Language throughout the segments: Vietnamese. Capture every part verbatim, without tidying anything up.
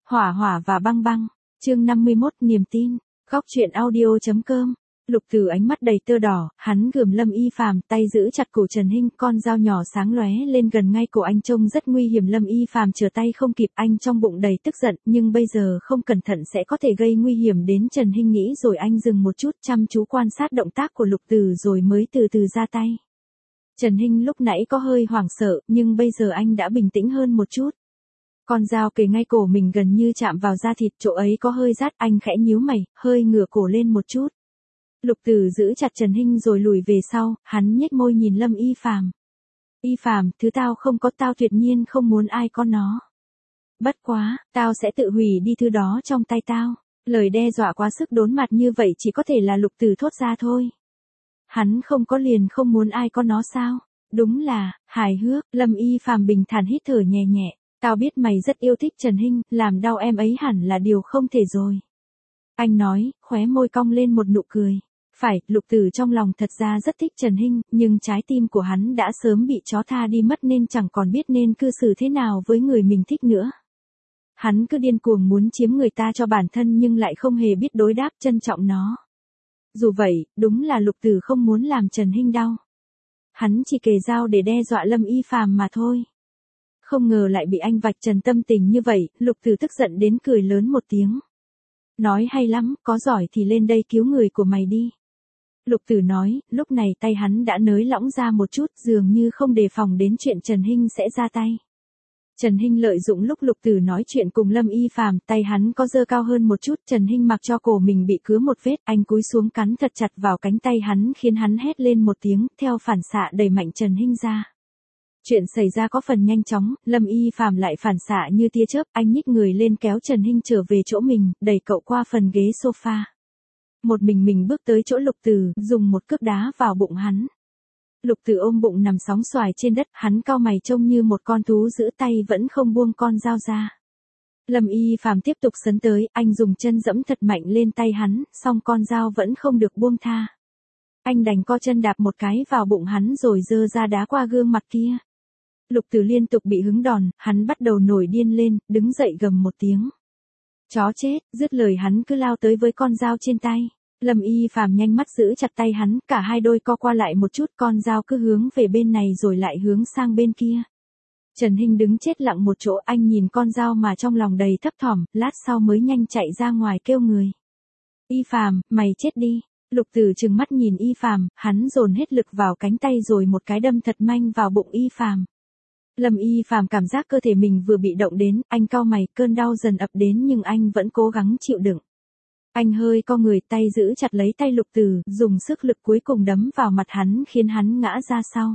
Hỏa hỏa và băng băng. Chương năm mươi mốt niềm tin. Góc truyện audio chấm com. Lục Từ ánh mắt đầy tơ đỏ, hắn gườm Lâm Y Phàm, tay giữ chặt cổ Trần Hinh, con dao nhỏ sáng lóe lên gần ngay cổ anh trông rất nguy hiểm. Lâm Y Phàm trở tay không kịp, anh trong bụng đầy tức giận, nhưng bây giờ không cẩn thận sẽ có thể gây nguy hiểm đến Trần Hinh, nghĩ rồi anh dừng một chút, chăm chú quan sát động tác của Lục Từ rồi mới từ từ ra tay. Trần Hinh lúc nãy có hơi hoảng sợ, nhưng bây giờ anh đã bình tĩnh hơn một chút. Con dao kề ngay cổ mình gần như chạm vào da thịt, chỗ ấy có hơi rát, anh khẽ nhíu mày, hơi ngửa cổ lên một chút. Lục Từ giữ chặt Trần Hinh rồi lùi về sau, hắn nhếch môi nhìn Lâm Y Phàm. Y Phàm, thứ tao không có, tao tuyệt nhiên không muốn ai có nó. Bất quá, tao sẽ tự hủy đi thứ đó trong tay tao. Lời đe dọa quá sức đốn mặt như vậy chỉ có thể là Lục Từ thốt ra thôi. Hắn không có liền không muốn ai có nó sao? Đúng là, hài hước. Lâm Y Phàm bình thản hít thở nhẹ nhẹ. Tao biết mày rất yêu thích Trần Hinh, làm đau em ấy hẳn là điều không thể rồi. Anh nói, khóe môi cong lên một nụ cười. Phải, Lục Từ trong lòng thật ra rất thích Trần Hinh, nhưng trái tim của hắn đã sớm bị chó tha đi mất nên chẳng còn biết nên cư xử thế nào với người mình thích nữa. Hắn cứ điên cuồng muốn chiếm người ta cho bản thân nhưng lại không hề biết đối đáp trân trọng nó. Dù vậy, đúng là Lục Từ không muốn làm Trần Hinh đau. Hắn chỉ kề dao để đe dọa Lâm Y Phàm mà thôi. Không ngờ lại bị anh vạch trần tâm tình như vậy, Lục Từ tức giận đến cười lớn một tiếng. Nói hay lắm, có giỏi thì lên đây cứu người của mày đi. Lục Từ nói, lúc này tay hắn đã nới lỏng ra một chút, dường như không đề phòng đến chuyện Trần Hinh sẽ ra tay. Trần Hinh lợi dụng lúc Lục Từ nói chuyện cùng Lâm Y Phàm, tay hắn có dơ cao hơn một chút, Trần Hinh mặc cho cổ mình bị cứa một vết, anh cúi xuống cắn thật chặt vào cánh tay hắn khiến hắn hét lên một tiếng, theo phản xạ đẩy mạnh Trần Hinh ra. Chuyện xảy ra có phần nhanh chóng, Lâm Y Phàm lại phản xạ như tia chớp, anh nhích người lên kéo Trần Hinh trở về chỗ mình, đẩy cậu qua phần ghế sofa. Một mình mình bước tới chỗ Lục Từ, dùng một cước đá vào bụng hắn. Lục Từ ôm bụng nằm sóng xoài trên đất, hắn cau mày trông như một con thú giữ tay vẫn không buông con dao ra. Lâm Y Phàm tiếp tục sấn tới, anh dùng chân dẫm thật mạnh lên tay hắn, song con dao vẫn không được buông tha. Anh đành co chân đạp một cái vào bụng hắn rồi giơ ra đá qua gương mặt kia. Lục Từ liên tục bị hứng đòn, hắn bắt đầu nổi điên lên, đứng dậy gầm một tiếng. Chó chết, dứt lời hắn cứ lao tới với con dao trên tay. Lâm Y Phàm nhanh mắt giữ chặt tay hắn, cả hai đôi co qua lại một chút, con dao cứ hướng về bên này rồi lại hướng sang bên kia. Trần Hinh đứng chết lặng một chỗ, anh nhìn con dao mà trong lòng đầy thấp thỏm, lát sau mới nhanh chạy ra ngoài kêu người. Y Phàm, mày chết đi. Lục Từ trừng mắt nhìn Y Phàm, hắn dồn hết lực vào cánh tay rồi một cái đâm thật mạnh vào bụng Y Phàm. Lâm Y Phàm cảm giác cơ thể mình vừa bị động đến, anh cau mày, cơn đau dần ập đến nhưng anh vẫn cố gắng chịu đựng. Anh hơi co người, tay giữ chặt lấy tay Lục Từ, dùng sức lực cuối cùng đấm vào mặt hắn khiến hắn ngã ra sau.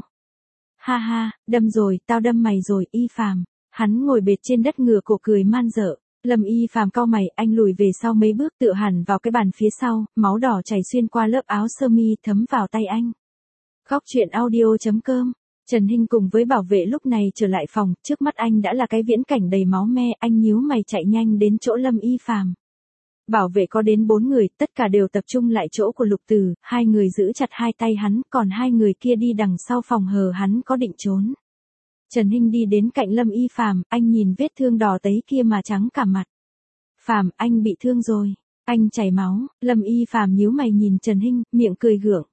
Ha ha, đâm rồi, tao đâm mày rồi, Y Phàm. Hắn ngồi bệt trên đất ngửa cổ cười man dợ. Lâm Y Phàm cau mày, anh lùi về sau mấy bước tựa hẳn vào cái bàn phía sau, máu đỏ chảy xuyên qua lớp áo sơ mi thấm vào tay anh. Góc truyện audio chấm com. Trần Hinh cùng với bảo vệ lúc này trở lại phòng, trước mắt anh đã là cái viễn cảnh đầy máu me, anh nhíu mày chạy nhanh đến chỗ Lâm Y Phàm. Bảo vệ có đến bốn người, tất cả đều tập trung lại chỗ của Lục Từ, hai người giữ chặt hai tay hắn, còn hai người kia đi đằng sau phòng hờ hắn có định trốn. Trần Hinh đi đến cạnh Lâm Y Phàm, anh nhìn vết thương đỏ tấy kia mà trắng cả mặt. Phàm, anh bị thương rồi, anh chảy máu. Lâm Y Phàm nhíu mày nhìn Trần Hinh, miệng cười gượng.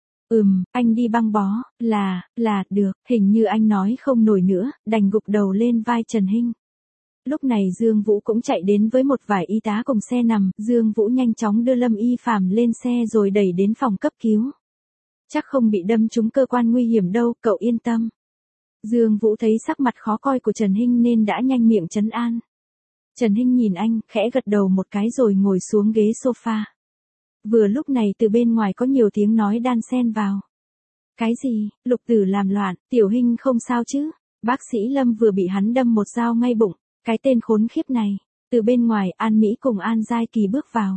Ừm, anh đi băng bó, là, là, được, hình như anh nói không nổi nữa, đành gục đầu lên vai Trần Hinh. Lúc này Dương Vũ cũng chạy đến với một vài y tá cùng xe nằm, Dương Vũ nhanh chóng đưa Lâm Y Phàm lên xe rồi đẩy đến phòng cấp cứu. Chắc không bị đâm trúng cơ quan nguy hiểm đâu, cậu yên tâm. Dương Vũ thấy sắc mặt khó coi của Trần Hinh nên đã nhanh miệng trấn an. Trần Hinh nhìn anh, khẽ gật đầu một cái rồi ngồi xuống ghế sofa. Vừa lúc này từ bên ngoài có nhiều tiếng nói đan xen vào. Cái gì? Lục Từ làm loạn, Tiểu Hinh không sao chứ? Bác sĩ Lâm vừa bị hắn đâm một dao ngay bụng. Cái tên khốn khiếp này. Từ bên ngoài, An Mỹ cùng An Giai Kỳ bước vào.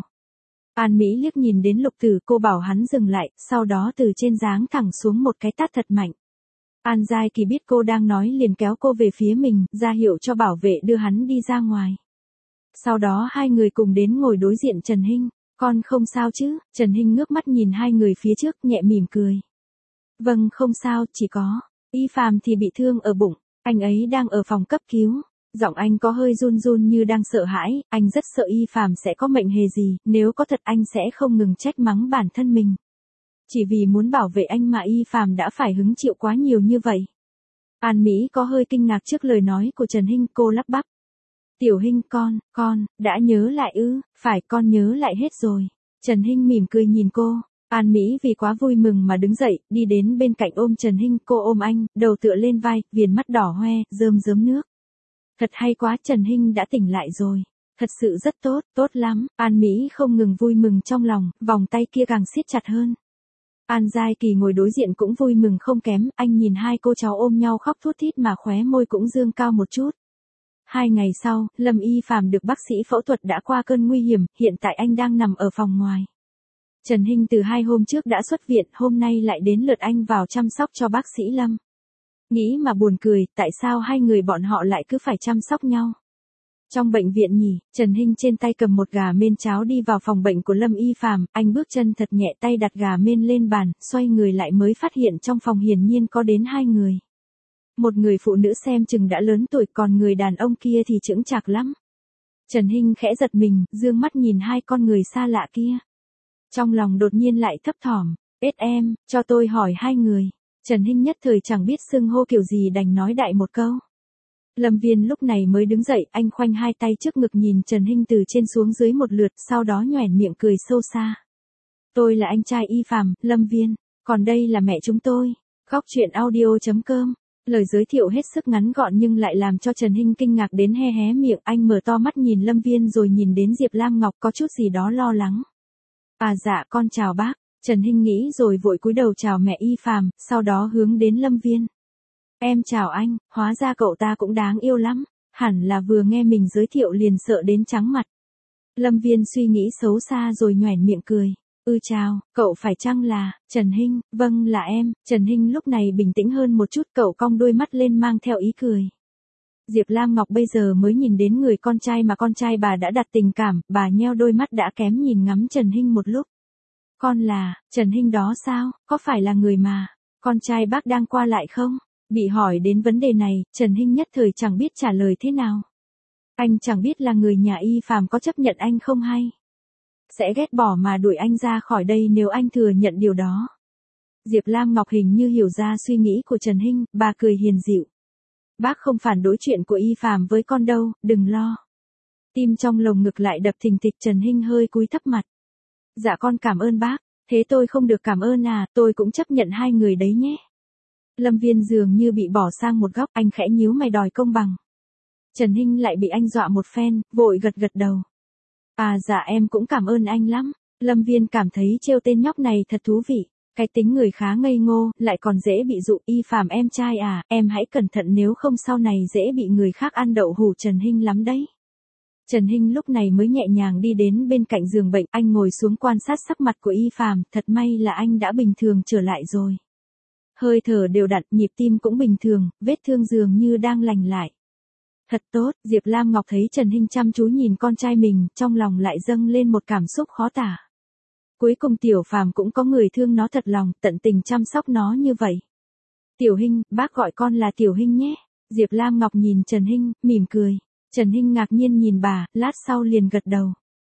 An Mỹ liếc nhìn đến Lục Từ, cô bảo hắn dừng lại, sau đó từ trên giáng thẳng xuống một cái tát thật mạnh. An Giai Kỳ biết cô đang nói liền kéo cô về phía mình, ra hiệu cho bảo vệ đưa hắn đi ra ngoài. Sau đó hai người cùng đến ngồi đối diện Trần Hinh. Con không sao chứ? Trần Hinh ngước mắt nhìn hai người phía trước, nhẹ mỉm cười. Vâng, không sao, chỉ có Y Phàm thì bị thương ở bụng, anh ấy đang ở phòng cấp cứu. Giọng anh có hơi run run như đang sợ hãi, anh rất sợ Y Phàm sẽ có mệnh hề gì, nếu có thật anh sẽ không ngừng trách mắng bản thân mình. Chỉ vì muốn bảo vệ anh mà Y Phàm đã phải hứng chịu quá nhiều như vậy. An Mỹ có hơi kinh ngạc trước lời nói của Trần Hinh, cô lắp bắp. Tiểu Hinh con, con, đã nhớ lại ư, phải con nhớ lại hết rồi. Trần Hinh mỉm cười nhìn cô. An Mỹ vì quá vui mừng mà đứng dậy, đi đến bên cạnh ôm Trần Hinh, cô ôm anh, đầu tựa lên vai, viền mắt đỏ hoe, rơm rớm nước. Thật hay quá, Trần Hinh đã tỉnh lại rồi. Thật sự rất tốt, tốt lắm. An Mỹ không ngừng vui mừng trong lòng, vòng tay kia càng siết chặt hơn. An Giai Kỳ ngồi đối diện cũng vui mừng không kém, anh nhìn hai cô cháu ôm nhau khóc thút thít mà khóe môi cũng dương cao một chút. Hai ngày sau, Lâm Y Phàm được bác sĩ phẫu thuật đã qua cơn nguy hiểm, hiện tại anh đang nằm ở phòng ngoài. Trần Hinh từ hai hôm trước đã xuất viện, hôm nay lại đến lượt anh vào chăm sóc cho bác sĩ Lâm. Nghĩ mà buồn cười, tại sao hai người bọn họ lại cứ phải chăm sóc nhau? Trong bệnh viện nhỉ, Trần Hinh trên tay cầm một gà mên cháo đi vào phòng bệnh của Lâm Y Phàm, anh bước chân thật nhẹ tay đặt gà mên lên bàn, xoay người lại mới phát hiện trong phòng hiển nhiên có đến hai người. Một người phụ nữ xem chừng đã lớn tuổi, còn người đàn ông kia thì chững chạc lắm. Trần Hinh khẽ giật mình, dương mắt nhìn hai con người xa lạ kia. Trong lòng đột nhiên lại thấp thỏm, ết em, cho tôi hỏi hai người. Trần Hinh nhất thời chẳng biết xưng hô kiểu gì đành nói đại một câu. Lâm Viên lúc này mới đứng dậy, anh khoanh hai tay trước ngực nhìn Trần Hinh từ trên xuống dưới một lượt, sau đó nhoẻn miệng cười sâu xa. Tôi là anh trai Y Phàm, Lâm Viên, còn đây là mẹ chúng tôi. Góc truyện audio chấm com. Lời giới thiệu hết sức ngắn gọn nhưng lại làm cho Trần Hinh kinh ngạc đến hé hé miệng, anh mở to mắt nhìn Lâm Viên rồi nhìn đến Diệp Lam Ngọc có chút gì đó lo lắng. À dạ con chào bác, Trần Hinh nghĩ rồi vội cúi đầu chào mẹ Y Phàm, sau đó hướng đến Lâm Viên. Em chào anh, hóa ra cậu ta cũng đáng yêu lắm, hẳn là vừa nghe mình giới thiệu liền sợ đến trắng mặt. Lâm Viên suy nghĩ xấu xa rồi nhoẻn miệng cười. Ừ chào, cậu phải chăng là, Trần Hinh, vâng là em, Trần Hinh lúc này bình tĩnh hơn một chút, cậu cong đôi mắt lên mang theo ý cười. Diệp Lam Ngọc bây giờ mới nhìn đến người con trai mà con trai bà đã đặt tình cảm, bà nheo đôi mắt đã kém nhìn ngắm Trần Hinh một lúc. Con là, Trần Hinh đó sao, có phải là người mà, con trai bác đang qua lại không? Bị hỏi đến vấn đề này, Trần Hinh nhất thời chẳng biết trả lời thế nào. Anh chẳng biết là người nhà Y Phàm có chấp nhận anh không hay. Sẽ ghét bỏ mà đuổi anh ra khỏi đây nếu anh thừa nhận điều đó. Diệp Lam Ngọc hình như hiểu ra suy nghĩ của Trần Hinh, bà cười hiền dịu. Bác không phản đối chuyện của Y Phàm với con đâu, đừng lo. Tim trong lồng ngực lại đập thình thịch, Trần Hinh hơi cúi thấp mặt. Dạ con cảm ơn bác, thế tôi không được cảm ơn à, tôi cũng chấp nhận hai người đấy nhé. Lâm Viên dường như bị bỏ sang một góc, anh khẽ nhíu mày đòi công bằng. Trần Hinh lại bị anh dọa một phen, vội gật gật đầu. À dạ em cũng cảm ơn anh lắm. Lâm Viên cảm thấy trêu tên nhóc này thật thú vị. Cái tính người khá ngây ngô, lại còn dễ bị dụ. Y Phàm em trai à, em hãy cẩn thận nếu không sau này dễ bị người khác ăn đậu hủ Trần Hinh lắm đấy. Trần Hinh lúc này mới nhẹ nhàng đi đến bên cạnh giường bệnh, anh ngồi xuống quan sát sắc mặt của Y Phàm, thật may là anh đã bình thường trở lại rồi. Hơi thở đều đặn, nhịp tim cũng bình thường, vết thương dường như đang lành lại. Thật tốt, Diệp Lam Ngọc thấy Trần Hinh chăm chú nhìn con trai mình, trong lòng lại dâng lên một cảm xúc khó tả. Cuối cùng Tiểu Phàm cũng có người thương nó thật lòng, tận tình chăm sóc nó như vậy. Tiểu Hinh, bác gọi con là Tiểu Hinh nhé. Diệp Lam Ngọc nhìn Trần Hinh, mỉm cười. Trần Hinh ngạc nhiên nhìn bà, lát sau liền gật đầu.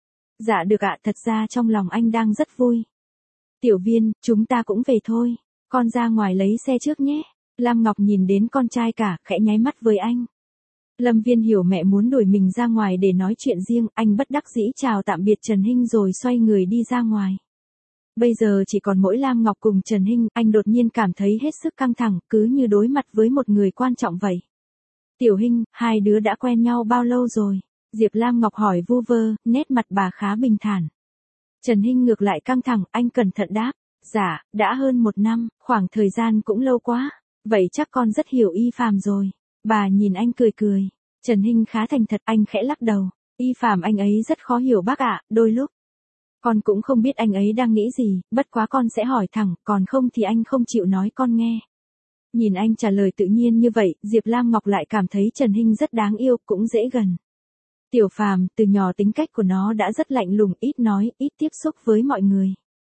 Dạ được ạ, thật ra trong lòng anh đang rất vui. Tiểu Viên, chúng ta cũng về thôi. Con ra ngoài lấy xe trước nhé. Lam Ngọc nhìn đến con trai cả, khẽ nháy mắt với anh. Lâm Viên hiểu mẹ muốn đuổi mình ra ngoài để nói chuyện riêng, anh bất đắc dĩ chào tạm biệt Trần Hinh rồi xoay người đi ra ngoài. Bây giờ chỉ còn mỗi Lam Ngọc cùng Trần Hinh, anh đột nhiên cảm thấy hết sức căng thẳng, cứ như đối mặt với một người quan trọng vậy. Tiểu Hinh, hai đứa đã quen nhau bao lâu rồi? Diệp Lam Ngọc hỏi vu vơ, nét mặt bà khá bình thản. Trần Hinh ngược lại căng thẳng, anh cẩn thận đáp. Dạ, đã hơn một năm, khoảng thời gian cũng lâu quá. Vậy chắc con rất hiểu Y Phàm rồi. Bà nhìn anh cười cười. Trần Hinh khá thành thật, anh khẽ lắc đầu. Y Phàm anh ấy rất khó hiểu bác ạ, đôi lúc. Con cũng không biết anh ấy đang nghĩ gì, bất quá con sẽ hỏi thẳng, còn không thì anh không chịu nói con nghe. Nhìn anh trả lời tự nhiên như vậy, Diệp Lam Ngọc lại cảm thấy Trần Hinh rất đáng yêu, cũng dễ gần. Tiểu Phàm, từ nhỏ tính cách của nó đã rất lạnh lùng, ít nói, ít tiếp xúc với mọi người.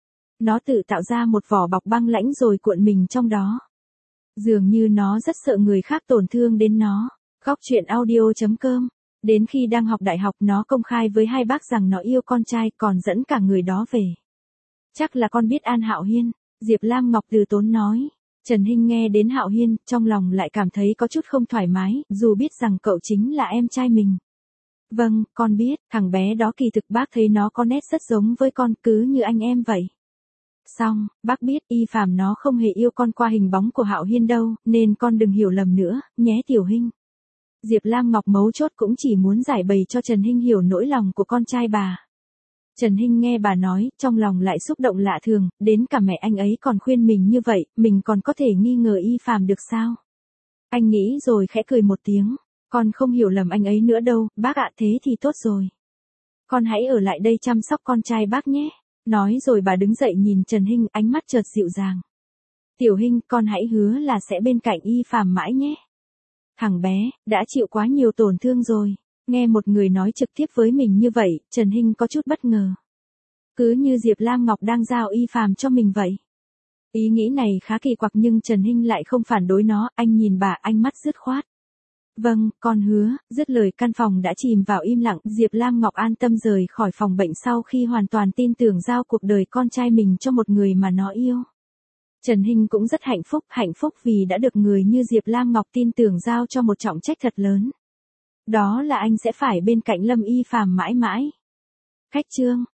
Nó tự tạo ra một vỏ bọc băng lãnh rồi cuộn mình trong đó. Dường như nó rất sợ người khác tổn thương đến nó. Góc chuyện audio chấm com. Đến khi đang học đại học nó công khai với hai bác rằng nó yêu con trai còn dẫn cả người đó về. Chắc là con biết An Hạo Hiên, Diệp Lam Ngọc từ tốn nói. Trần Hinh nghe đến Hạo Hiên, trong lòng lại cảm thấy có chút không thoải mái, dù biết rằng cậu chính là em trai mình. Vâng, con biết, thằng bé đó kỳ thực bác thấy nó có nét rất giống với con, cứ như anh em vậy. Xong, bác biết Y Phàm nó không hề yêu con qua hình bóng của Hạo Hiên đâu, nên con đừng hiểu lầm nữa, nhé Tiểu Hinh. Diệp Lam Ngọc mấu chốt cũng chỉ muốn giải bày cho Trần Hinh hiểu nỗi lòng của con trai bà. Trần Hinh nghe bà nói, trong lòng lại xúc động lạ thường, đến cả mẹ anh ấy còn khuyên mình như vậy, mình còn có thể nghi ngờ Y Phàm được sao? Anh nghĩ rồi khẽ cười một tiếng, con không hiểu lầm anh ấy nữa đâu, bác ạ, thế thì tốt rồi. Con hãy ở lại đây chăm sóc con trai bác nhé. Nói rồi bà đứng dậy nhìn Trần Hinh, ánh mắt chợt dịu dàng. Tiểu Hinh, con hãy hứa là sẽ bên cạnh Y Phàm mãi nhé. Thằng bé, đã chịu quá nhiều tổn thương rồi. Nghe một người nói trực tiếp với mình như vậy, Trần Hinh có chút bất ngờ. Cứ như Diệp Lam Ngọc đang giao Y Phàm cho mình vậy. Ý nghĩ này khá kỳ quặc nhưng Trần Hinh lại không phản đối nó, anh nhìn bà, ánh mắt dứt khoát. Vâng, con hứa, dứt lời căn phòng đã chìm vào im lặng, Diệp Lam Ngọc an tâm rời khỏi phòng bệnh sau khi hoàn toàn tin tưởng giao cuộc đời con trai mình cho một người mà nó yêu. Trần Hinh cũng rất hạnh phúc, hạnh phúc vì đã được người như Diệp Lam Ngọc tin tưởng giao cho một trọng trách thật lớn. Đó là anh sẽ phải bên cạnh Lâm Y Phàm mãi mãi. Khách chương